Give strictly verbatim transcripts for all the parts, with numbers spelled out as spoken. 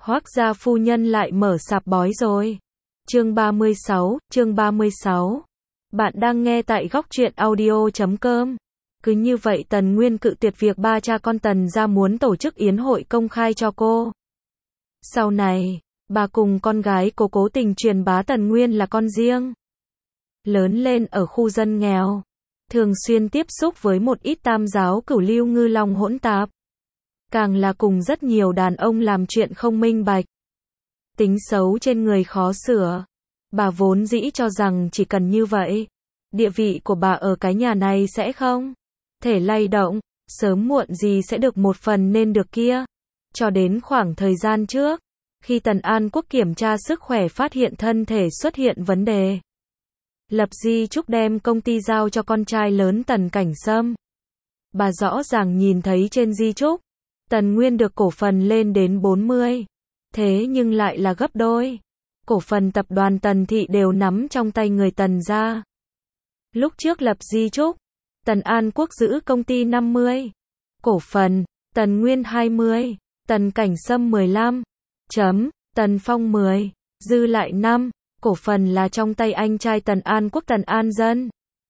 Hoác gia phu nhân lại mở sạp bói rồi. Chương ba mươi sáu, chương ba mươi sáu. Bạn đang nghe tại góc truyện audio chấm com. Cứ như vậy Tần Nguyên cự tuyệt việc ba cha con Tần gia muốn tổ chức yến hội công khai cho cô. Sau này, bà cùng con gái cô cố tình truyền bá Tần Nguyên là con riêng. Lớn lên ở khu dân nghèo, thường xuyên tiếp xúc với một ít tam giáo cửu lưu ngư long hỗn tạp. Càng là cùng rất nhiều đàn ông làm chuyện không minh bạch. Tính xấu trên người khó sửa. Bà vốn dĩ cho rằng chỉ cần như vậy, địa vị của bà ở cái nhà này sẽ không thể lay động, sớm muộn gì sẽ được một phần nên được kia. Cho đến khoảng thời gian trước, khi Tần An Quốc kiểm tra sức khỏe phát hiện thân thể xuất hiện vấn đề, lập di chúc đem công ty giao cho con trai lớn Tần Cảnh Sâm. Bà rõ ràng nhìn thấy trên di chúc, Tần Nguyên được cổ phần lên đến bốn mươi. Thế nhưng lại là gấp đôi. Cổ phần tập đoàn Tần Thị đều nắm trong tay người Tần gia. Lúc trước lập di chúc, Tần An Quốc giữ công ty năm mươi cổ phần, Tần Nguyên hai mươi, Tần Cảnh Sâm mười lăm, chấm, Tần Phong mười, dư lại năm, cổ phần là trong tay anh trai Tần An Quốc Tần An Dân.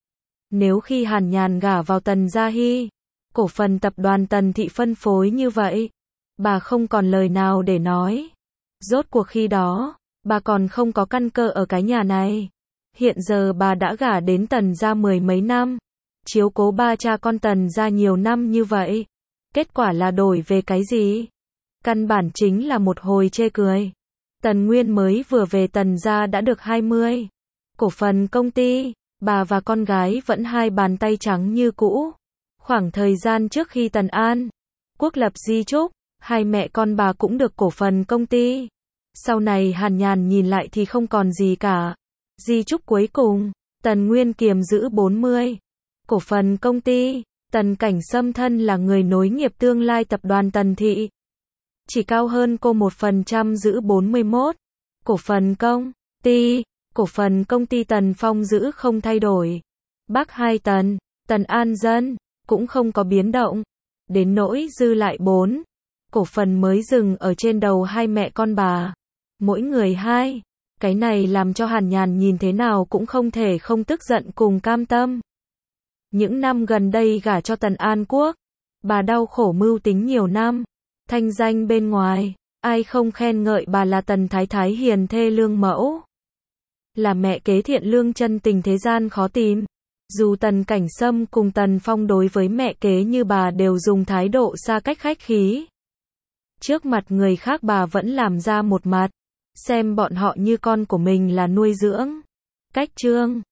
Nếu khi Hàn Nhàn gả vào Tần Gia Hy, cổ phần tập đoàn Tần Thị phân phối như vậy, bà không còn lời nào để nói. Rốt cuộc khi đó, bà còn không có căn cơ ở cái nhà này. Hiện giờ bà đã gả đến Tần gia mười mấy năm, chiếu cố ba cha con Tần gia nhiều năm như vậy. Kết quả là đổi về cái gì? Căn bản chính là một hồi chê cười. Tần Nguyên mới vừa về Tần gia đã được hai mươi cổ phần công ty, bà và con gái vẫn hai bàn tay trắng như cũ. Khoảng thời gian trước khi Tần An Quốc lập di chúc, hai mẹ con bà cũng được cổ phần công ty. Sau này Hàn Nhàn nhìn lại thì không còn gì cả. Di chúc cuối cùng, Tần Nguyên kiềm giữ bốn mươi cổ phần công ty. Tần Cảnh Sâm thân là người nối nghiệp tương lai tập đoàn Tần Thị, chỉ cao hơn cô một phần trăm giữ bốn mươi mốt cổ phần công ty. Cổ phần công ty Tần Phong giữ không thay đổi. Bác hai Tần, Tần An Dân, cũng không có biến động. Đến nỗi dư lại bốn cổ phần mới dừng ở trên đầu hai mẹ con bà, mỗi người hai. Cái này làm cho Hàn Nhàn nhìn thế nào cũng không thể không tức giận cùng cam tâm. Những năm gần đây gả cho Tần An Quốc, bà đau khổ mưu tính nhiều năm. Thanh danh bên ngoài, ai không khen ngợi bà là Tần Thái Thái hiền thê lương mẫu, là mẹ kế thiện lương chân tình thế gian khó tìm. Dù Tần Cảnh Sâm cùng Tần Phong đối với mẹ kế như bà đều dùng thái độ xa cách khách khí. Trước mặt người khác bà vẫn làm ra một mặt, xem bọn họ như con của mình là nuôi dưỡng. Cách chương